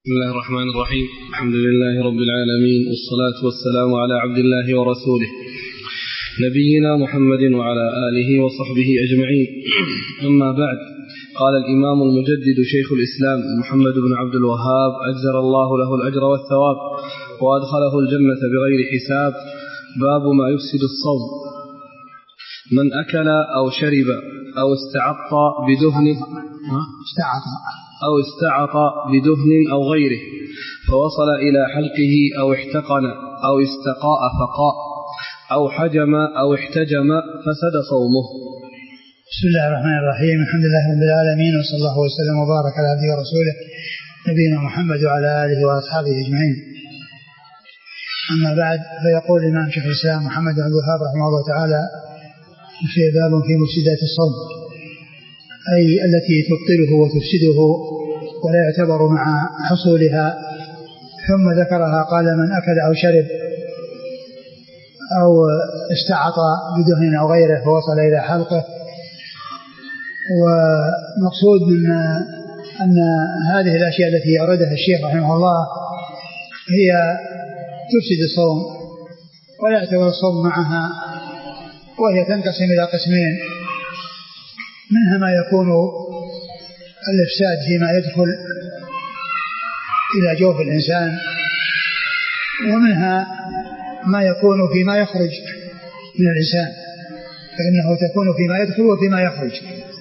بسم الله الرحمن الرحيم. الحمد لله رب العالمين، والصلاة والسلام على عبد الله ورسوله نبينا محمد وعلى آله وصحبه أجمعين. أما بعد، قال الإمام المجدد شيخ الإسلام محمد بن عبد الوهاب أجزل الله له الأجر والثواب وأدخله الجنة بغير حساب. باب ما يفسد الصوم: من أكل أو شرب أو استعط بدهن أو غيره فوصل إلى حلقه أو احتقن أو استقاء فقاء أو حجم أو احتجم فسد صومه. بسم الله الرحمن الرحيم. الحمد لله رب العالمين، وصلى الله وسلم وبارك على عبده ورسوله نبينا محمد وعلى آله وأصحابه أجمعين. أما بعد، فيقول الإمام شيخ الإسلام محمد بن عبد الوهاب رحمه الله تعالى في باب في مفسدات الصوم، أي التي تبطله وتفسده ولا يعتبر مع حصولها. ثم ذكرها قال: من أكل أو شرب أو استعط بدهن أو غيره فوصل إلى حلقه. ومقصود من أن هذه الأشياء التي أوردها الشيخ رحمه الله هي تفسد الصوم ولا يعتبر الصوم معها، وهي تنقسم إلى قسمين: منها ما يكون الإفساد فيما يدخل إلى جوف الإنسان، ومنها ما يكون فيما يخرج من الإنسان، فإنه تكون فيما يدخل وفيما يخرج.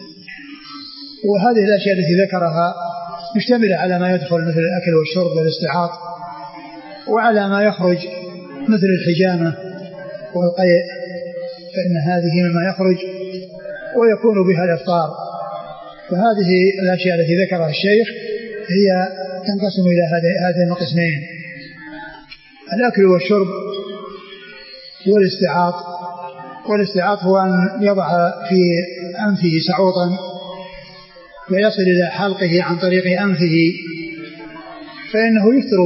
وهذه الأشياء التي ذكرها مشتملة على ما يدخل مثل الأكل والشرب والاستعاط، وعلى ما يخرج مثل الحجامة والقيء، فإن هذه مما يخرج ويكون بها الإفطار. فهذه الأشياء التي ذكرها الشيخ هي تنقسم إلى هذين القسمين: الأكل والشرب والاستعاط. والاستعاط هو أن يضع في أنفه سعوطا ويصل إلى حلقه عن طريق أنفه، فإنه يفطر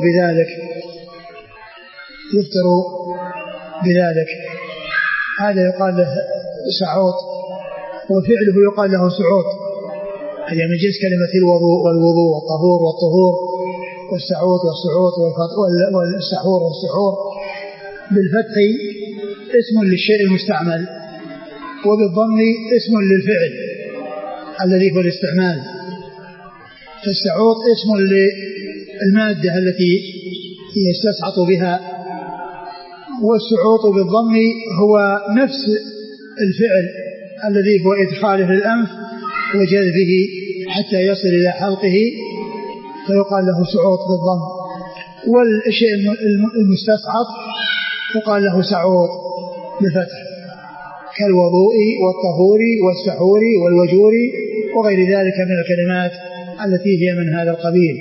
بذلك. هذا يقال له سعوط، وفعله يقال له سعوط، هي من جنس كلمة الوضوء والطهور والسعوط والسعوط والسحور والسحور. بالفتح اسم للشيء المستعمل، وبالضم اسم للفعل الذي هو الاستعمال. فالسعوط اسم للمادة التي يستسعط بها، والسعوط بالضم هو نفس الفعل الذي هو إدخاله للأنف وجذبه حتى يصل إلى حلقه، فيقال له سعوط بالضم. والشيء المستصعط يقال له سعوط بالفتح، كالوضوء والطهور والسحور والوجور وغير ذلك من الكلمات التي هي من هذا القبيل.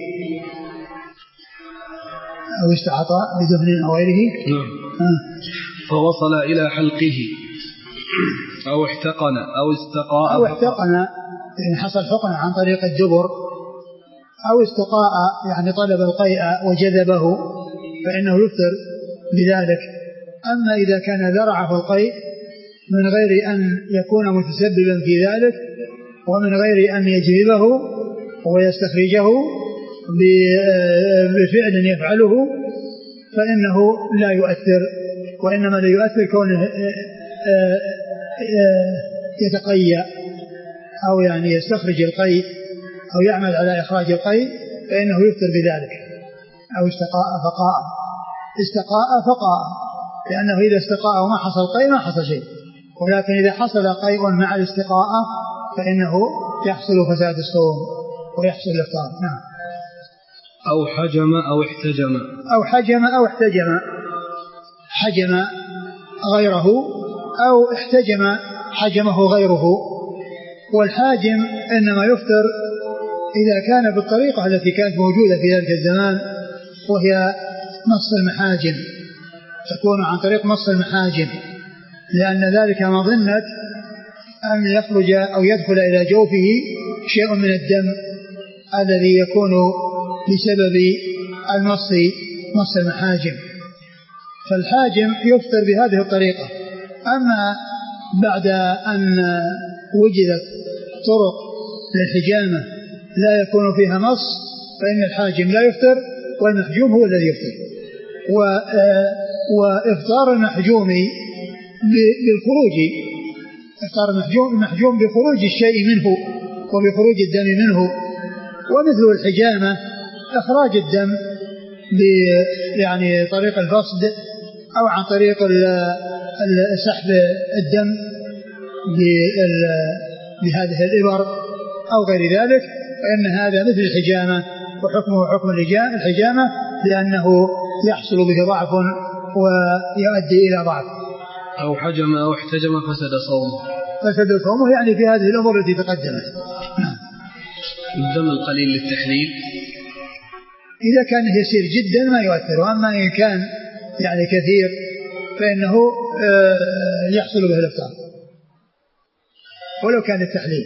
أو استعط بدهن أو غيره. فوصل إلى حلقه أو احتقن أو استقاء. أو احتقن يعني حصل حقن عن طريق الدبر، أو استقاء يعني طلب القيء وجذبه، فإنه يفطر بذلك. أما إذا كان ذرعه القيء من غير أن يكون متسببا في ذلك، ومن غير أن يجذبه ويستخرجه بفعل يفعله، فإنه لا يؤثر، وإنما لا يؤثر كونه يتقيأ أو يعني يستخرج القيء أو يعمل على إخراج القيء، فإنه يفطر بذلك. أو استقاء فقاء، لأنه إذا استقاء وما حصل قيء ما حصل شيء، ولكن إذا حصل قيء مع الاستقاء فإنه يحصل فساد الصوم ويحصل الإفطار. نعم. أو حجم أو احتجم. حجم غيره أو احتجم حجمه غيره. والحاجم إنما يفطر إذا كان بالطريقة التي كانت موجودة في ذلك الزمان، وهي مص المحاجم، تكون عن طريق مص المحاجم، لأن ذلك مظنة أن يخرج أو يدخل إلى جوفه شيء من الدم الذي يكون بسبب مص المحاجم. فالحاجم يفطر بهذه الطريقة. أما بعد أن وجدت طرق للحجامة لا يكون فيها مص، فإن الحاجم لا يفطر والمحجوم هو الذي يفطر. وإفطار المحجوم بالخروج، إفطار المحجوم بخروج الشيء منه وبخروج الدم منه. ومثل الحجامة إخراج الدم يعني طريق الفصد أو عن طريق سحب الدم بهذه الإبر أو غير ذلك، فإن هذا مثل الحجامة وحكمه حكم الحجامة، لأنه يحصل به ضعف ويؤدي إلى ضعف. أو حجم أو احتجم فسد صومه يعني في هذه الأمور التي تقدمت. الدم القليل للتحليل إذا كان يسير جدا ما يؤثر، وأما إن كان يعني كثير فإنه يحصل به الإفطار ولو كان التحليل.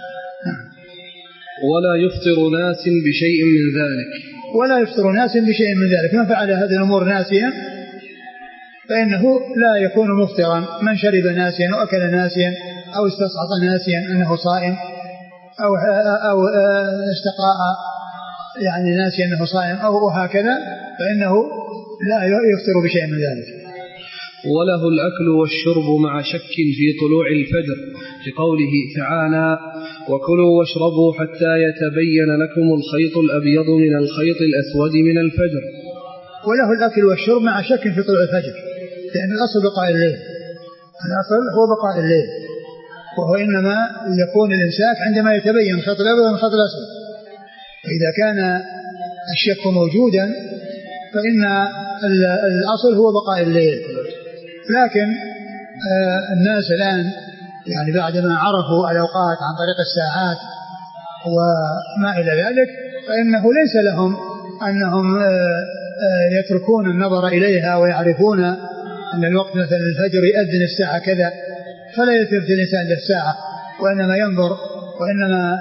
ولا يفطر ناس بشيء من ذلك، ولا يفطر ناس بشيء من ذلك. من فعل هذه الأمور ناسيا فإنه لا يكون مفطرا. من شرب ناسيا وأكل ناسيا أو استصعط ناسيا أنه صائم أو استقاء يعني ناسيا أنه صائم أو هكذا، فإنه لا يفطر بشيء من ذلك. وله الأكل والشرب مع شك في طلوع الفجر لقوله تعالى: وكلوا واشربوا حتى يتبين لكم الخيط الأبيض من الخيط الأسود من الفجر. وله الأكل والشرب مع شك في طلوع الفجر، لأن الأصل بقاء الليل، الأصل هو بقاء الليل، وهو إنما يكون الإمساك عندما يتبين الخيط الأبيض من الخيط الأسود. فإذا كان الشك موجودا فإن الأصل هو بقاء الليل. لكن الناس الآن يعني بعدما عرفوا الأوقات عن طريق الساعات وما إلى ذلك، فإنه ليس لهم أنهم يتركون النظر إليها ويعرفون أن الوقت مثلا الفجر يأذن الساعة كذا، فلا يلتفت الإنسان للساعة وإنما ينظر، وإنما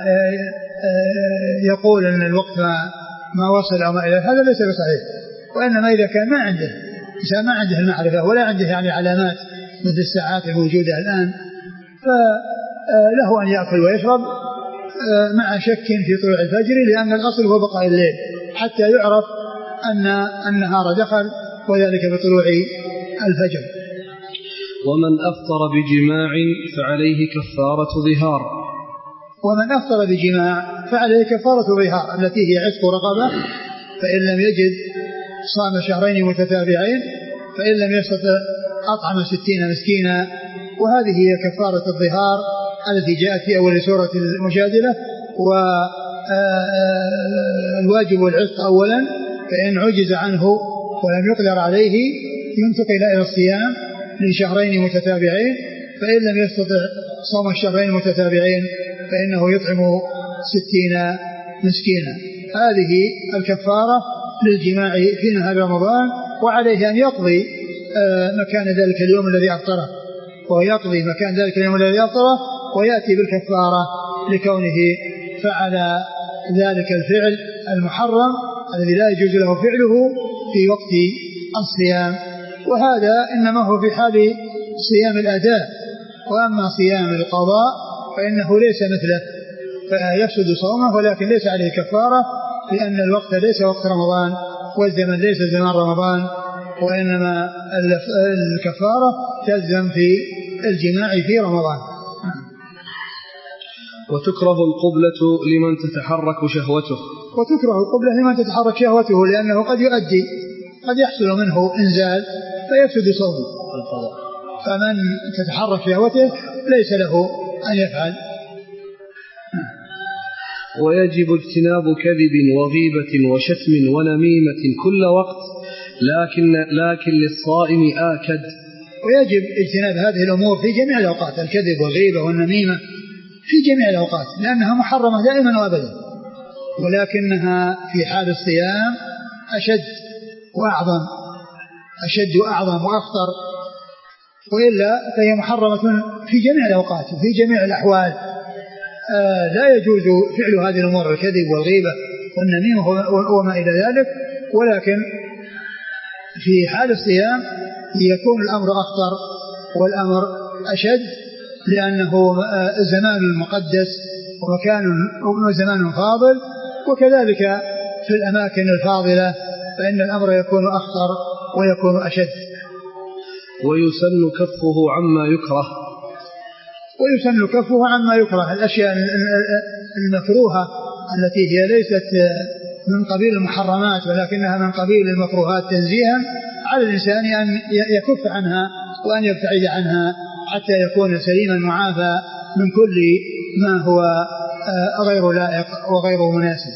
يقول أن الوقت ما وصل أو ما إلى هذا ليس بصحيح. وإنما إذا كان ما عنده إنسان ما عنده المعرفة ولا عنده يعني علامات مثل الساعات الموجودة الآن، فله أن يأكل ويشرب مع شك في طلوع الفجر، لأن الأصل هو بقاء الليل حتى يعرف أن النهار دخل، وذلك بطلوع الفجر. ومن أفطر بجماع فعليه كفارة ظهار. ومن أفطر بجماع فعليه كفارة ظهار التي هي عتق رقبة، فإن لم يجد صام شهرين متتابعين، فإن لم يستطع أطعم 60 مسكينا. وهذه هي كفارة الظهار التي جاءت في أول سورة المجادلة. والواجب العتق أولا، فإن عجز عنه ولم يقدر عليه ينتقل إلى الصيام لشهرين متتابعين، فإن لم يستطع صوم الشهرين المتتابعين فإنه يطعم 60 مسكينا. هذه الكفارة للجماع في نهار رمضان، وعليه أن يقضي مكان ذلك اليوم الذي أفطره، ويقضي مكان ذلك اليوم الذي أفطره ويأتي بالكفارة لكونه فعل ذلك الفعل المحرم الذي لا يجوز له فعله في وقت الصيام. وهذا إنما هو في حال صيام الأداء، وأما صيام القضاء فإنه ليس مثله، فيفسد صومه ولكن ليس عليه كفارة، لأن الوقت ليس وقت رمضان والزمن ليس زمان رمضان، وإنما الكفارة تلزم في الجماع في رمضان. وتكره القبلة لمن تتحرك شهوته. وتكره القبلة لمن تتحرك شهوته، لأنه قد يحصل منه إنزال فيفسد صومه. فمن تتحرك شهوته ليس له أن يفعل. ويجب اجتناب كذب وغيبة وشتم ونميمة كل وقت، لكن للصائم آكد. ويجب اجتناب هذه الأمور في جميع الأوقات، الكذب والغيبة والنميمة في جميع الأوقات، لأنها محرمة دائما وأبدا، ولكنها في حال الصيام أشد وأعظم وأخطر، وإلا فهي محرمة في جميع الأوقات وفي جميع الأحوال. لا يجوز فعل هذه الأمور، الكذب والغيبة والنميمة وما إلى ذلك، ولكن في حال الصيام يكون الأمر أخطر والأمر أشد، لأنه زمان مقدس ومكان وزمان فاضل، وكذلك في الأماكن الفاضلة فإن الأمر يكون أخطر ويكون أشد. ويسن كفه عما يكره. ويسن كفه عما يكره، الأشياء المكروهة التي هي ليست من قبيل المحرمات ولكنها من قبيل المكروهات تنزيها، على الإنسان أن يكف عنها وأن يبتعد عنها حتى يكون سليما معافى من كل ما هو غير لائق وغير مناسب.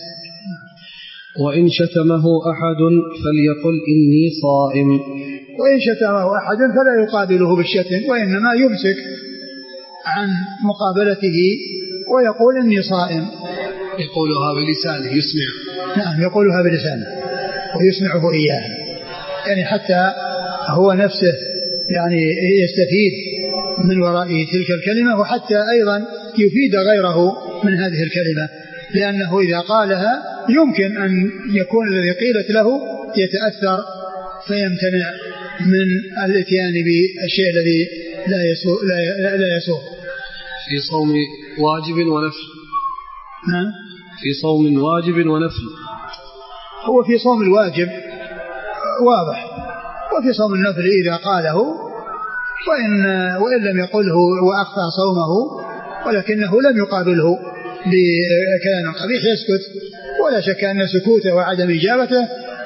وإن شتمه أحد فليقل إني صائم. وإن شتمه أحد فلا يقابله بالشتم، وإنما يمسك عن مقابلته ويقول إني صائم. يقولها بلسانه يسمع. نعم يقولها بلسانه ويسمعه إياها، يعني حتى هو نفسه يعني يستفيد من وراء تلك الكلمة، وحتى أيضا يفيد غيره من هذه الكلمة، لأنه إذا قالها يمكن أن يكون الذي قيلت له يتأثر فيمتنع من الاتيان بالشيء الذي لا يسوء. في صوم واجب ونفل. نعم في صوم واجب ونفل. هو في صوم الواجب واضح، وفي صوم النفل إذا قاله وإن لم يقله وأخفى صومه ولكنه لم يقابله بكلام قبيح يسكت، ولا شك أن سكوته وعدم إجابته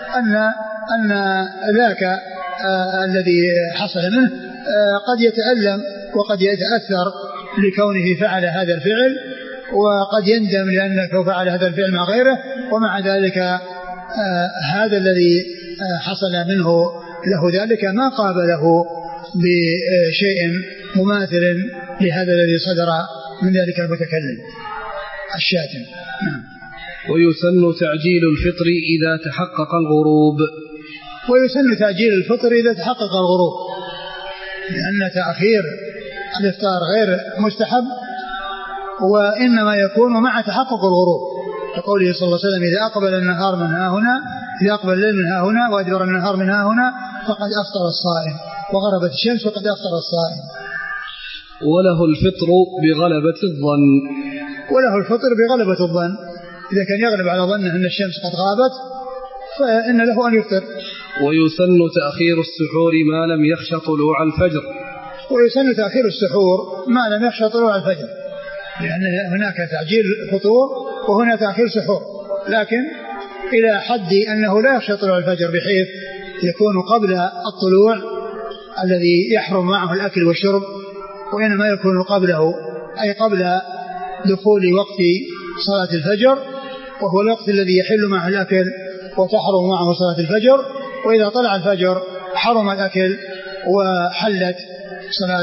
أن ذاك الذي حصل منه قد يتألم وقد يتأثر لكونه فعل هذا الفعل، وقد يندم لأنه فعل هذا الفعل مع غيره، ومع ذلك هذا الذي حصل منه له ذلك ما قابله بشيء مماثل لهذا الذي صدر من ذلك المتكلم الشاتم. ويسن تعجيل الفطر إذا تحقق الغروب. ويسن تعجيل الفطر إذا تحقق الغروب، لأن تأخير الإفطار غير مستحب، وإنما يكون مع تحقق الغروب، كقوله صلى الله عليه وسلم إذا أقبل النهار من ها هنا، إذا أقبل الليل من ها هنا وأدبر النهار من ها هنا فقد أفطر الصائم، وغربت الشمس فقد أفطر الصائم. وله الفطر بغلبة الظن. وله الفطر بغلبة الظن، إذا كان يغلب على ظنه أن الشمس قد غابت فإن له أن يفطر. ويسن تأخير السحور ما لم يخش طلوع الفجر. ويسن تأخير السحور ما لم يخش طلوع الفجر، لأن هناك تعجيل فطور وهنا تأخير سحور، لكن إلى حد أنه لا يخشى طلوع الفجر بحيث يكون قبل الطلوع الذي يحرم معه الأكل والشرب، وإنما يكون قبله أي قبل دخول وقت صلاة الفجر، وهو الوقت الذي يحل معه الأكل وتحرم معه صلاة الفجر، وإذا طلع الفجر حرم الأكل وحلت صلاة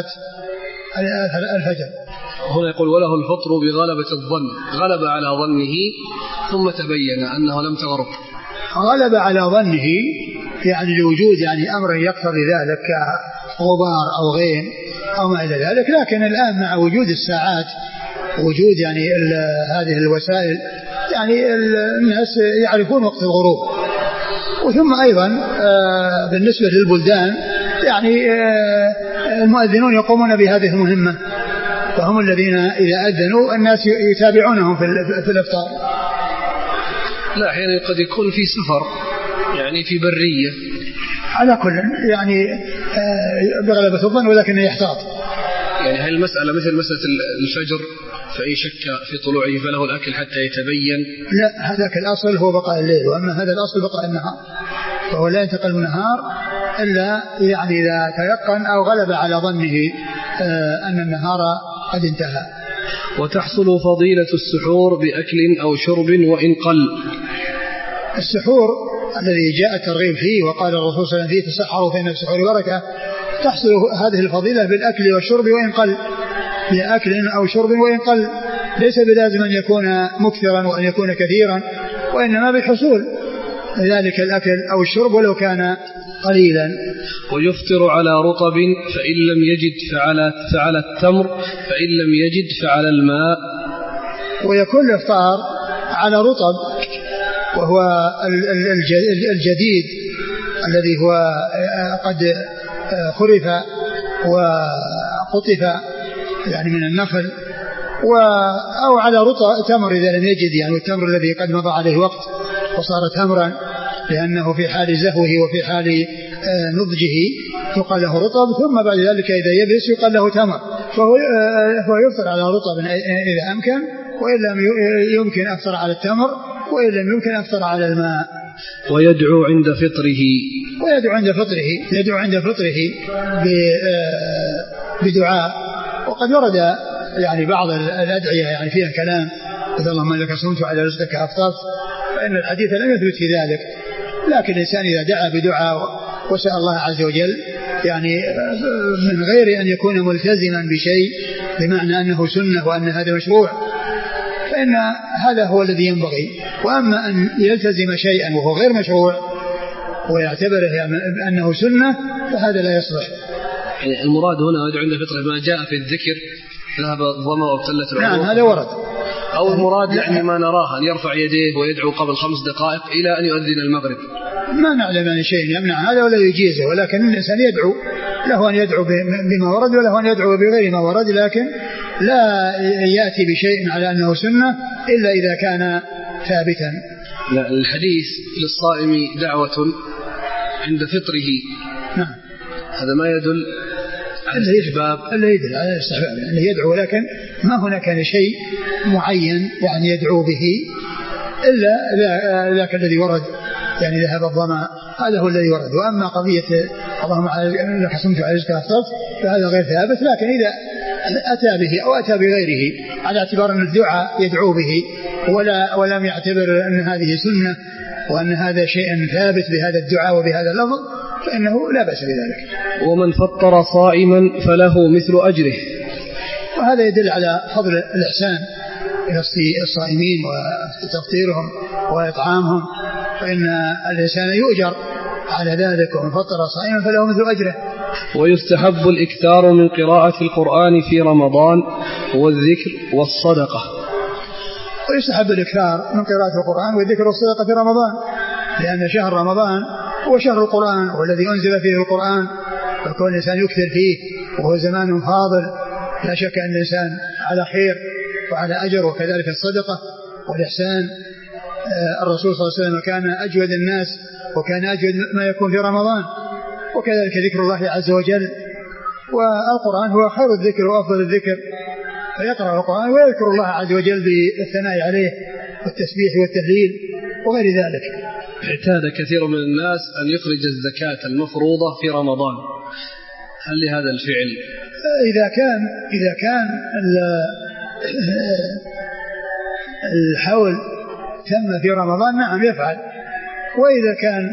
الفجر. هنا يقول وله الفطر بغلبة الظن، غلب على ظنه ثم تبين أنه لم تغرب. غلب على ظنه يعني لوجود يعني أمر يقتضي ذلك كغبار أو غيم أو ما إلى ذلك، لكن الآن مع وجود الساعات وجود يعني هذه الوسائل يعني الناس يعرفون وقت الغروب. وثم أيضا بالنسبة للبلدان يعني المؤذنون يقومون بهذه المهمة، فهم الذين إذا أذنوا الناس يتابعونهم في الإفطار. لا أحيانا قد يكون في سفر يعني في برية، على كل يعني بغلبة الظن ولكن يحتاط. يعني هل المسألة مثل مسألة الفجر فأي شك في طلوعه فله الأكل حتى يتبين؟ لا، هذاك الأصل هو بقاء الليل، وأما هذا الأصل بقاء النهار، فهو لا ينتقل من النهار إلا يعني إذا تيقن أو غلب على ظنه أن النهار قد انتهى. وتحصل فضيلة السحور بأكل أو شرب وإن قل. السحور الذي جاء الترغيب فيه وقال الرسول صلى الله عليه وسلم فيه تسحروا فإن السحور بركة، تحصل هذه الفضيلة بالأكل والشرب وإن قل، بأكل أو شرب وإن قل، ليس بلازم أن يكون مكثرا وأن يكون كثيرا، وإنما بحصول ذلك الأكل أو الشرب ولو كان قليلا. ويفطر على رطب فإن لم يجد فعلى التمر، فإن لم يجد فعلى الماء. ويكون الإفطار على رطب وهو الجديد الذي هو قد خرف وقطف يعني من النخل، أو على رطب تمر إذا لم يجد، يعني التمر الذي قد مضى عليه وقت وصار تمرا، لأنه في حال زهوه وفي حال نضجه يقال له رطب، ثم بعد ذلك إذا يبس يقال له تمر، فهو يفطر على رطب إذا أمكن، وإن لم يمكن أفطر على التمر، وإن لم يمكن أفطر على الماء. ويدعو عند فطره، يدعو عند فطره بدعاء. وقد ورد يعني بعض الأدعية يعني فيها كلام، إذا اللهم لك صمت على رزقك أفطرت، فإن الحديث لم يثبت في ذلك، لكن الإنسان إذا دعا بدعاء وسأل الله عز وجل يعني من غير أن يكون ملتزما بشيء بمعنى أنه سنة وأن هذا مشروع، فإن هذا هو الذي ينبغي. وأما أن يلتزم شيئا وهو غير مشروع ويعتبره أنه سنة فهذا لا يصلح. يعني المراد هنا يدعو عند فطره ما جاء في الذكر ذهب الظما وابتلت العروق. نعم هذا ورد. أو المراد يعني ما نراه أن يرفع يديه ويدعو قبل 5 دقائق إلى أن يؤذن المغرب. ما نعلم عن شيء يمنع هذا ولا يجيزه، ولكن الإنسان يدعو، له أن يدعو بما ورد وله أن يدعو بغير ما ورد، لكن لا يأتي بشيء على أنه سنة إلا إذا كان ثابتا. لا، الحديث للصائم دعوة عند فطره، نعم هذا ما يدل على الاستحباب، لا يدل على الاستحباب يعني يدعو، لكن ما هناك شيء معين يعني يدعو به إلا ذاك الذي ورد، يعني ذهب الظما هذا هو الذي ورد. وأما قضية اللهم لك صمت على رزقك أفطرت فهذا غير ثابت، لكن إذا أتى به أو أتى بغيره على اعتبار أن الدعاء يدعو به ولم يعتبر أن هذه سنة وأن هذا شيء ثابت بهذا الدعاء وبهذا اللفظ فإنه لا بأس بذلك. ومن فطر صائما فله مثل أجره. وهذا يدل على فضل الإحسان إلى الصائمين وتفطيرهم وإطعامهم، فإن الإنسان يؤجر على ذلك. ومن فطر صائما فله مثل أجره. ويستحب الإكثار من قراءة القرآن في رمضان والذكر والصدقة. ويستحب الإكثار من قراءة القرآن والذكر والصدقة في رمضان، لأن شهر رمضان هو شهر القرآن والذي أنزل فيه القرآن، فكون الإنسان يكثر فيه وهو زمان فاضل لا شك أن الإنسان على خير وعلى أجر. وكذلك الصدقة والإحسان. الرسول صلى الله عليه وسلم كان أجود الناس وكان أجود ما يكون في رمضان، وكذلك ذكر الله عز وجل. والقرآن هو خير الذكر وأفضل الذكر، فيقرأ القرآن ويذكر الله عز وجل بالثناء عليه والتسبيح والتهليل وغير ذلك. اعتاد كثير من الناس أن يخرج الزكاة المفروضة في رمضان، هل لهذا الفعل؟ إذا كان الحول تم في رمضان نعم يفعل. وإذا كان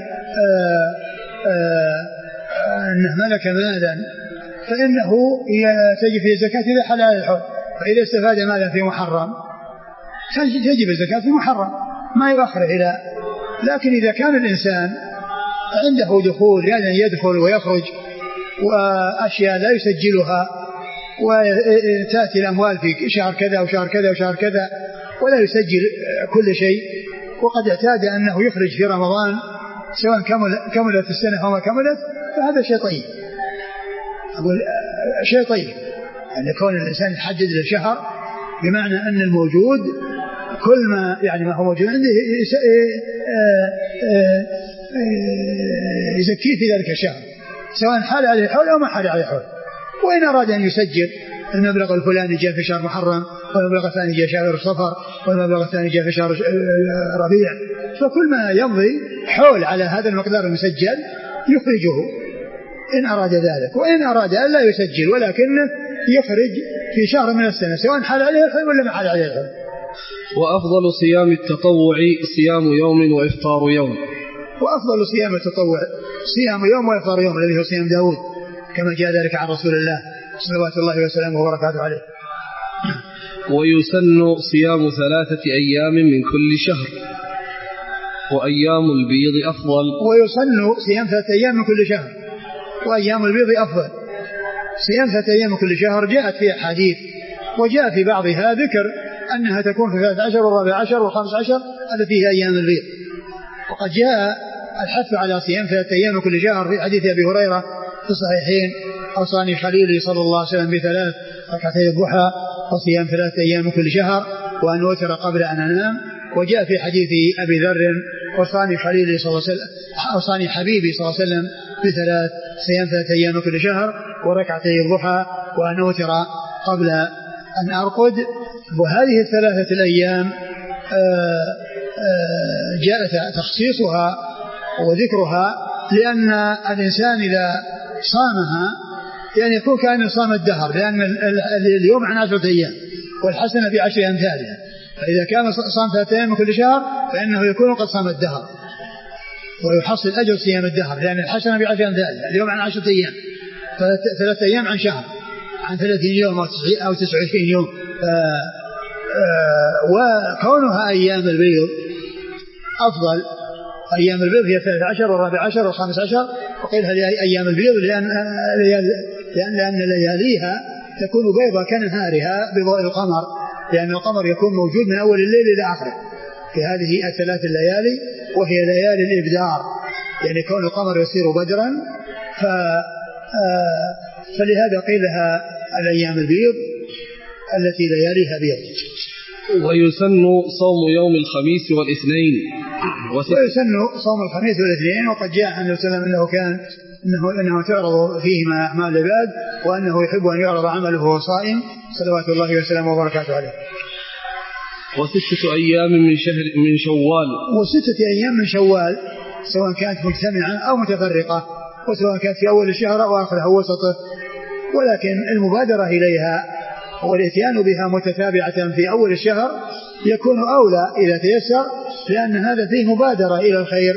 أنه ملك مالا فإنه تجب في الزكاة إذا حل على الحول. فإذا استفاد مالا في محرم تجب الزكاة في محرم ما يؤخر إلى. لكن إذا كان الإنسان عنده دخول يعني يدخل ويخرج وأشياء لا يسجلها وتأتي الأموال في شهر كذا وشهر كذا وشهر كذا ولا يسجل كل شيء، وقد اعتاد أنه يخرج في رمضان سواء كملت السنة وما كملت، فهذا شيء طيب. أقول شيء طيب أن يكون الإنسان يحدد له شهر، بمعنى أن الموجود كل ما يعني ما هو موجود عنده يزكيه في ذلك الشهر سواء حال عليه الحول أو ما حال عليه الحول. وإن أراد أن يسجل المبلغ الفلاني جاء في شهر محرم والمبلغ الثاني جاء في شهر صفر والمبلغ الثاني جاء في شهر ربيع، فكل ما يمضي حول على هذا المقدار المسجل يخرجه إن أراد ذلك. وإن أراد أن لا يسجل ولكنه يخرج في شهر من السنة سواء حال عليه الحول ولا ما حال عليه الحول. وأفضل صيام التطوع صيام يوم وإفطار يوم. وأفضل صيام التطوع صيام يوم وإفطار يوم الذي هو صيام داود كما جاء ذلك عن رسول الله صلوات الله وسلامه وبركاته عليه. ويسن صيام 3 أيام من كل شهر وأيام البيض أفضل. ويسن صيام 3 أيام من كل شهر وأيام البيض أفضل. صيام 3 أيام من كل شهر جاءت في أحاديث، وجاء في بعضها ذكر أنها تكون في 13 و14 و15 التي هي أيام البيض. وقد جاء الحث على صيام 3 أيام من كل شهر في حديث أبي هريرة في الصحيحين: أوصاني خليلي صلى الله عليه وسلم ب3 ركعتي الضحى وصيام 3 أيام من كل شهر وأن أوتر قبل أن أنام. وجاء في حديث أبي ذر أوصاني خليلي صلى الله عليه وسلم، أوصاني حبيبي صلى الله عليه وسلم بثلاث: صيام 3 أيام كل شهر، وركعتي الضحى، وأن أوتر قبل أن أرقد. وهذه 3 الأيام جاء تخصيصها وذكرها لأن الإنسان إذا صامها يعني يكون كأنه صام الدهر، لأن اليوم عن 10 أيام والحسنة ب10 أمثالها، فإذا كان صام 3 أيام من كل شهر فإنه يكون قد صام الدهر ويحصل أجر صيام الدهر، لأن الحسنة ب10 أمثالها. اليوم عن 10 أيام، 3 أيام عن شهر، عن 30 يوم أو 29 يوم. وكونها أيام البيض أفضل. أيام البيض هي 13 و14 و15، وقيل هذه أيام البيض لأن لياليها تكون بيضة كنهارها بضوء القمر، لأن القمر يكون موجود من أول الليل إلى آخره في هذه 3 الليالي، وهي ليالي الإبدار، يعني كون القمر يصير بدرا، فلهذا قيل لها الأيام البيض التي لياليها بيض. ويسن صوم يوم الخميس والاثنين. ويسن صوم الخميس والاثنين، وقد جاء عن النبي صلى الله عليه وسلم أنه تعرض فيهما أعمال العباد، وأنه يحب أن يعرض عمله وهو صائم صلوات الله وسلامه وبركاته عليه. 6 أيام من شوال. 6 أيام من شوال، سواء كانت مجتمعة أو متفرقة، وسواء كانت في أول الشهر أو آخره أو وسطه، ولكن المبادرة إليها والإتيان بها متتابعة في أول الشهر يكون أولى إذا تيسر، لأن هذا فيه مبادرة إلى الخير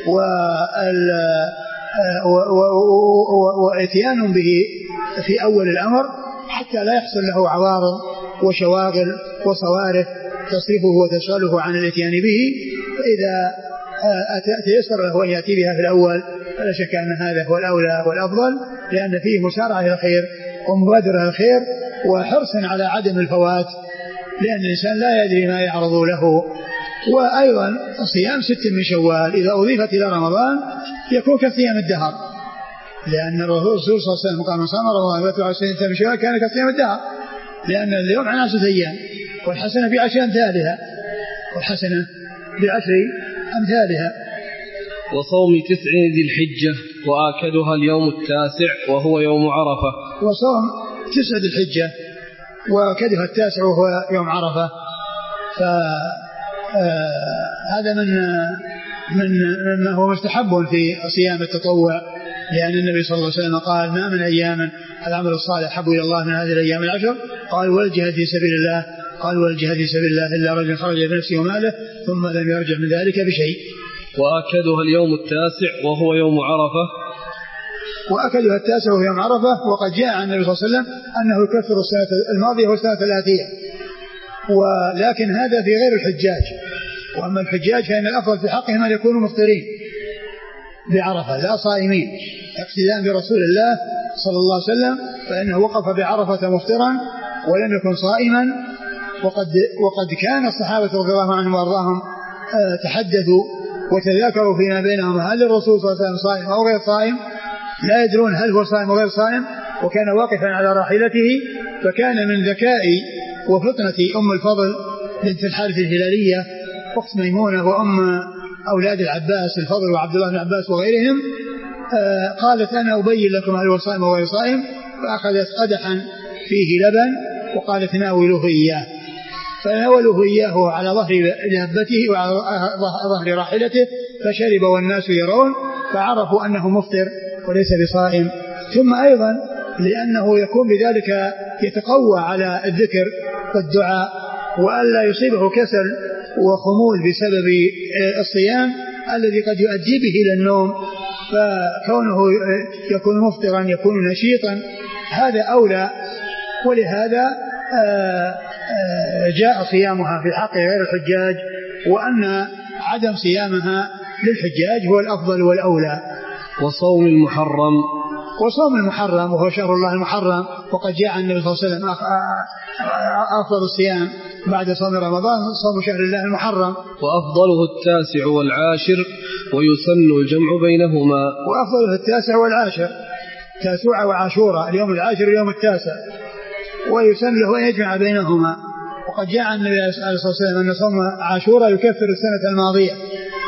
وإتيان به في أول الأمر، حتى لا يحصل له عوارض وشواغل وصوارف تصرفه وتشغله عن الإتيان به. فإذا تيسر له أن يأتي بها في الأول فلا شك أن هذا هو الأولى والأفضل، لأن فيه مسارعة إلى الخير ومبادرة إلى الخير وحرص على عدم الفوات، لأن الإنسان لا يدري ما يعرض له. وأيضا صيام 6 من شوال إذا أضيفت إلى رمضان يكون كصيام الدهر، لأن الرسول صلى الله عليه وسلم قال: من صام رمضان واتبع 6 من شوال كان كصيام الدهر، لأن اليوم عن 10 أيام والحسنة ب10 أمثالها، والحسنة ب10 أمثالها. وصوم 9 ذي الحجة، وآكدها اليوم 9 وهو يوم عرفة. وصوم 9 ذي الحجة وآكدها 9 وهو يوم عرفة، فهذا من هو مستحب في صيام التطوع، لأن النبي صلى الله عليه وسلم قال: ما من أيام العمل الصالح حب إلى الله من هذه الأيام 10. قال: والجهاد في سبيل الله. قال: والجهاد في سبيل الله إلا رجل خرج بنفسه وماله ثم لم يرجع من ذلك بشيء. وأكدها اليوم 9 وهو يوم عرفة. وأكدها 9 وهو يوم عرفة. وقد جاء عن النبي صلى الله عليه وسلم أنه يكفر السنة الماضية والسنة الآتية، ولكن هذا في غير الحجاج. وأما الحجاج فإن الأفضل في حقهم أن يكونوا مفطرين بعرفة لا صائمين، اقتداء برسول الله صلى الله عليه وسلم، فإنه وقف بعرفة مفطرا ولم يكن صائما. وقد كان الصحابة رضي الله عنهم وأرضاهم تحدثوا وتذاكروا فيما بينهم هل الرسول صلى الله عليه وسلم صائم أو غير صائم، لا يدرون هل هو صائم أو غير صائم، وكان واقفا على راحلته. فكان من ذكاء وفطنة أم الفضل بنت الحارث الهلالية أخت ميمونة وأم أولاد العباس الفضل وعبد الله بن عباس وغيرهم، قالت: أنا أبين لكم هل هو صائم أو غير صائم. فأخذت قدحا فيه لبن وقالت: ناولوه إياه. فناولوه إياه على ظهر دابته وعلى ظهر راحلته، فشرب والناس يرون، فعرفوا أنه مفطر وليس بصائم. ثم أيضا لأنه يكون بذلك يتقوى على الذكر والدعاء، وألا يصيبه كسل وخمول بسبب الصيام الذي قد يؤدي به إلى النوم، فكونه يكون مفطرا يكون نشيطا هذا أولى. ولهذا جاء صيامها في حق غير الحجاج، وأن عدم صيامها للحجاج هو الأفضل والأولى. وصوم المحرم. وصوم المحرم وهو شهر الله المحرم، وقد جاء عن النبي صلى الله عليه وسلم أفضل الصيام بعد صوم رمضان صوم شهر الله المحرم، وأفضله 9 والعاشر، ويسن الجمع بينهما. وأفضله 9 والعاشر، 9 وعاشوراء، اليوم العاشر اليوم 9، ويسن له أن يجمع بينهما. وقد جاء عن النبي صلى الله عليه وسلم أن صوم عاشوراء يكفر السنة الماضية،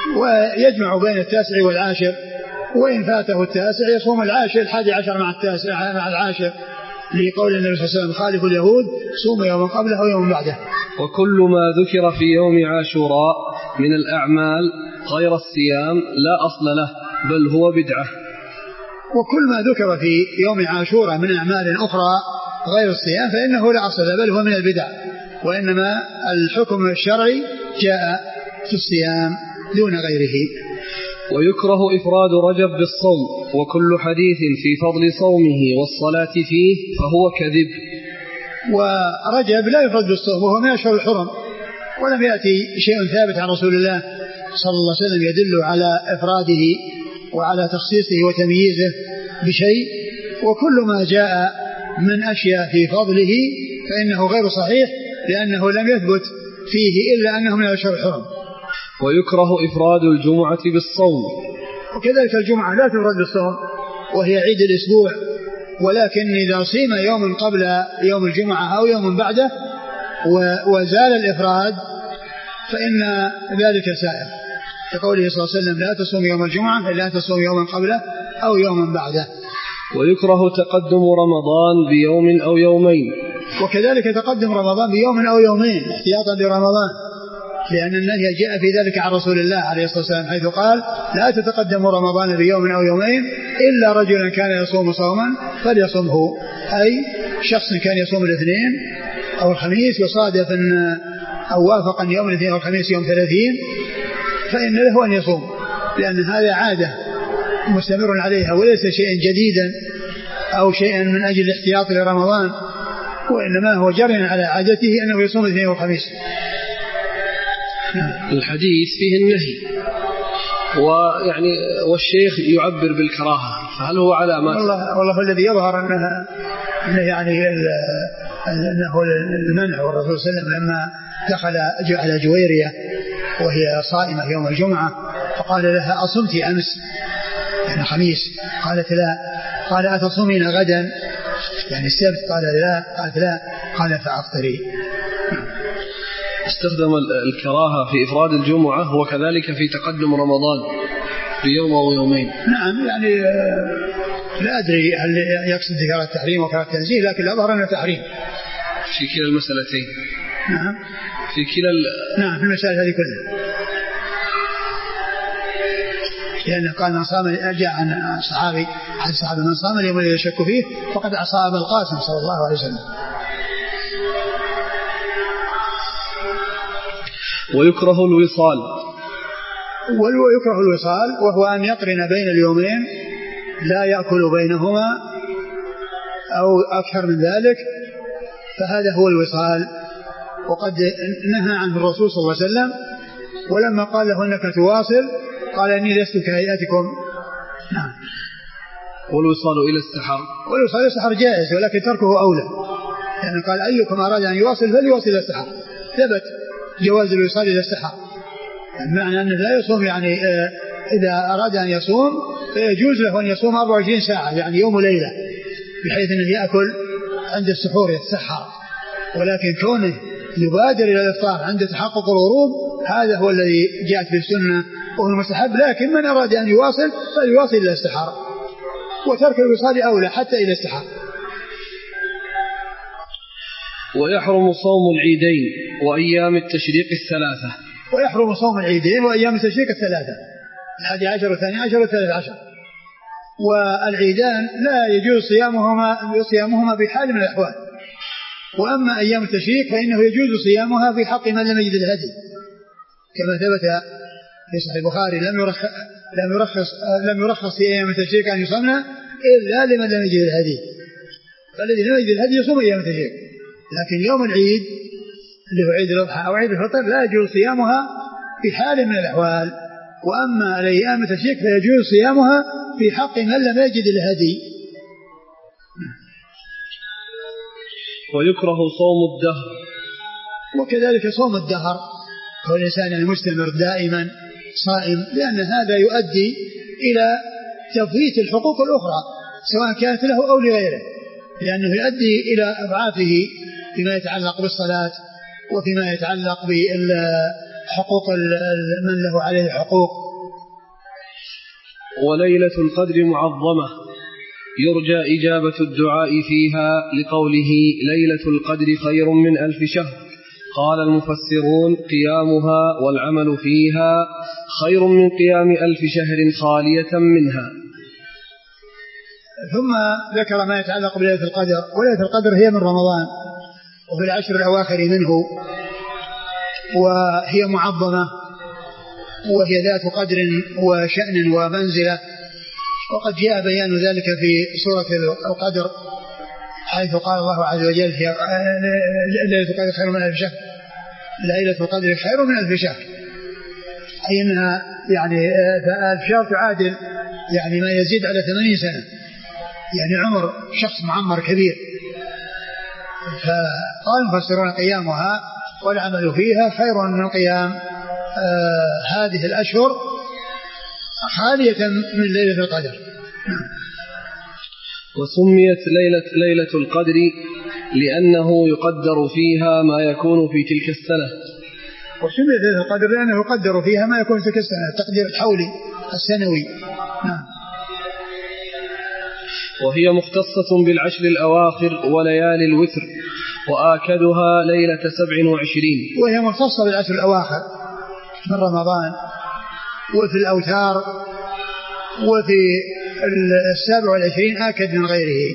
ويجمع بين التاسع والعاشر، وإن فاته التاسع يصوم العاشر 11 مع التاسع مع العاشر، لقول النبي صلى الله عليه وسلم خالف اليهود صوم يوما قبله ويوم بعده. وكل ما ذكر في يوم عاشوراء من الأعمال غير الصيام لا أصل له بل هو بدعة. وكل ما ذكر في يوم عاشوراء من أعمال أخرى غير الصيام فإنه لا أصل له بل هو من البدع، وإنما الحكم الشرعي جاء في الصيام دون غيره. ويكره إفراد رجب بالصوم، وكل حديث في فضل صومه والصلاة فيه فهو كذب. ورجب لا يفرد بالصوم وهو من أشهر الحرم، ولم يأتي شيء ثابت عن رسول الله صلى الله عليه وسلم يدل على إفراده وعلى تخصيصه وتمييزه بشيء، وكل ما جاء من أشياء في فضله فإنه غير صحيح، لأنه لم يثبت فيه إلا أنه من أشهر الحرم. ويكره إفراد الجمعة بالصوم، وكذلك الجمعة لا تفرد بالصوم وهي عيد الأسبوع، ولكن إذا صيم يوم قبل يوم الجمعة أو يوم بعده وزال الإفراد فإن ذلك سائر، كقوله صلى الله عليه وسلم لا تصوم يوم الجمعة إلا أن تصوم يوما قبله أو يوما بعده. ويكره تقدم رمضان بيوم أو يومين، وكذلك تقدم رمضان بيوم أو يومين احتياطا لرمضان، لأن النهي جاء في ذلك عن رسول الله عليه الصلاة والسلام حيث قال لا تتقدموا رمضان بيوم أو يومين إلا رجلا كان يصوم صوما فليصمه، أي شخص كان يصوم الاثنين أو الخميس وصادف أو وافق أن يوم الاثنين أو الخميس يوم 30 فإن له أن يصوم، لأن هذا عادة مستمر عليها وليس شيئا جديدا أو شيئا من أجل الاحتياط لرمضان، وإنما هو جرى على عادته أنه يصوم الاثنين والخميس. الحديث فيه النهي ويعني والشيخ يعبر بالكراهة، فهل هو علامات؟ والله الذي يظهر أنه يعني أنه المنع، والرسول صلى الله عليه وسلم لما دخل على جويرية وهي صائمة يوم الجمعة فقال لها أصمت أمس يعني خميس؟ قالت لا. قال أتصومين غدا يعني السبت؟ قال لا. قالت لا. قال فأفطري. استخدم الكراهة في إفراد الجمعة وكذلك في تقدم رمضان بيوم أو يومين. نعم يعني لا أدري هل يقصد ذكر التحريم وكراهة التنزيه، لكن لا ظهر أنه تحريم في كلا المسألتين. نعم في كلا نعم في المسائل هذه كلها، لأنه قال من صام أرجع عن صحابي عن صحابي من صام اليوم الذي يشك فيه فقد عصى أبا القاسم صلى الله عليه وسلم. ويكره الوصال، ويكره الوصال وهو أن يقرن بين اليومين لا يأكل بينهما أو أكثر من ذلك، فهذا هو الوصال، وقد نهى عنه الرسول صلى الله عليه وسلم، ولما قال له إنك تواصل قال إني لست كهيئتكم. نعم. والوصال إلى السحر، والوصال إلى السحر جائز ولكن تركه أولى، يعني قال أيكم أراد أن يواصل فليواصل إلى السحر، ثبت جواز الوصال إلى السحر، يعني معنى أنه لا يصوم يعني إذا أراد أن يصوم فيجوز له أن يصوم 24 ساعة يعني يوم وليلة، بحيث أنه يأكل عند السحور يتسحر، ولكن كونه يبادر إلى الإفطار عند تحقق الغروب هذا هو الذي جاءت به السنة وهو المستحب، لكن من أراد أن يواصل فليواصل إلى السحر، وترك الوصال أولى حتى إلى السحر. ويحرم صوم العيدين وأيام التشريق الثلاثة، ويحرم صوم العيدين وأيام التشريق الثلاثة 11 و12 و13، والعيدان لا يجوز صيامهما بحال من الأحوال، وأما أيام التشريق فإنه يجوز صيامها في حق من لم يجد الهدي، كما ثبت في صحيح البخاري لم يرخص في أيام التشريق أن يصومنا إلا لمن لم يجد الهدي، فالذي لم يجد الهدي يصوم أيام التشريق، لكن يوم العيد اللي هو عيد الأضحى أو عيد الفطر لا يجوز صيامها في حال من الأحوال، وأما أيام التشريق فيجوز صيامها في حق من لم يجد الهدي. ويكره صوم الدهر، وكذلك صوم الدهر هو الإنسان المستمر دائما صائم، لأن هذا يؤدي إلى تفويت الحقوق الأخرى سواء كانت له أو لغيره، لأنه يؤدي إلى أضعافه فيما يتعلق بالصلاة وفيما يتعلق حقوق من له عليه حقوق. وليلة القدر معظمة يرجى إجابة الدعاء فيها لقوله ليلة القدر خير من 1000 شهر. قال المفسرون قيامها والعمل فيها خير من قيام 1000 شهر خالية منها. ثم ذكر ما يتعلق بليلة القدر. وليلة القدر هي من رمضان وفي العشر الأواخر منه، وهي معظمة وهي ذات قدر وشأن ومنزلة، وقد جاء بيان ذلك في سورة القدر حيث قال الله عز وجل في ليلة القدر خير من 1000 شهر. ليلة القدر خير من 1000 شهر، أي أنها يعني 1000 شهر تعادل يعني ما يزيد على 80 سنة، يعني عمر شخص معمر كبير. فقال المفسرون قيامها والعمل فيها خير من قيام هذه الأشهر خالية من ليلة القدر. وسميت ليلة القدر لأنه يقدر فيها ما يكون في تلك السنة. وسميت ليلة القدر لأنه يقدر فيها ما يكون في تلك السنة، التقدير الحولي السنوي. وهي مختصة بالعشر الأواخر وليالي الوتر، وآكدها ليلة 27. وهي مختصة بالعشر الأواخر من رمضان وفي الأوتار، وفي 27 آكد من غيره.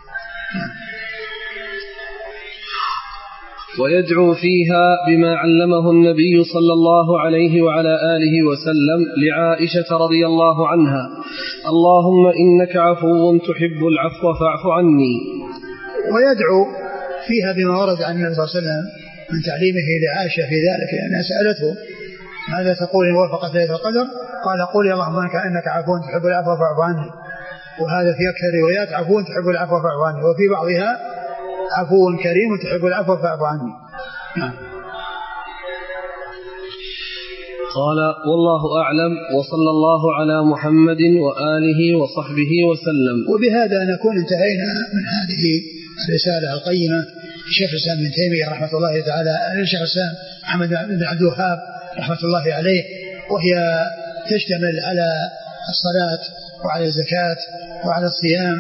ويدعو فيها بما علمه النبي صلى الله عليه وعلى آله وسلم لعائشة رضي الله عنها: اللهم إنك عفو تحب العفو فاعف عني. ويدعو فيها بما ورد عن النبي صلى الله عليه وسلم من تعليمه لعائشة في ذلك، لأنها سألته ماذا تقول إن وافقت ليلة القدر؟ قال قولي اللهم إنك عفو تحب العفو فاعف عني. وهذا في أكثر روايات عفو تحب العفو فاعف عني، وفي بعضها عفو كريم تحب العفو فاعف عني. قال والله أعلم، وصلى الله على محمد وآله وصحبه وسلم. وبهذا نكون انتهينا من هذه الرسالة القيمة لشيخ الإسلام ابن تيمية رحمة الله تعالى، لشيخ الإسلام محمد بن عبد الوهاب رحمة الله عليه، وهي تشتمل على الصلاة وعلى الزكاة وعلى الصيام،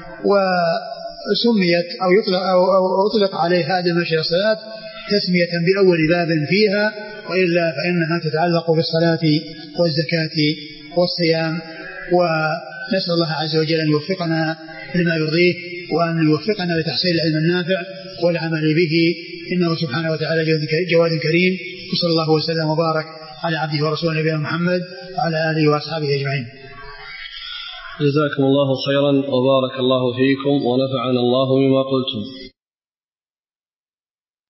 وسميت أو أطلق عليه هذه المشي الصلاة تسمية بأول باب فيها، وإلا فإنها تتعلق بالصلاة والزكاة والصيام. ونسأل الله عز وجل أن يوفقنا لما يرضيه، وأن يوفقنا لتحصيل العلم النافع والعمل به، إنه سبحانه وتعالى جواد كريم. وصلى الله وسلم وبارك على عبده ورسوله نبينا محمد وعلى آله وأصحابه أجمعين. جزاكم الله خيرا وبارك الله فيكم ونفعنا الله بما قلتم.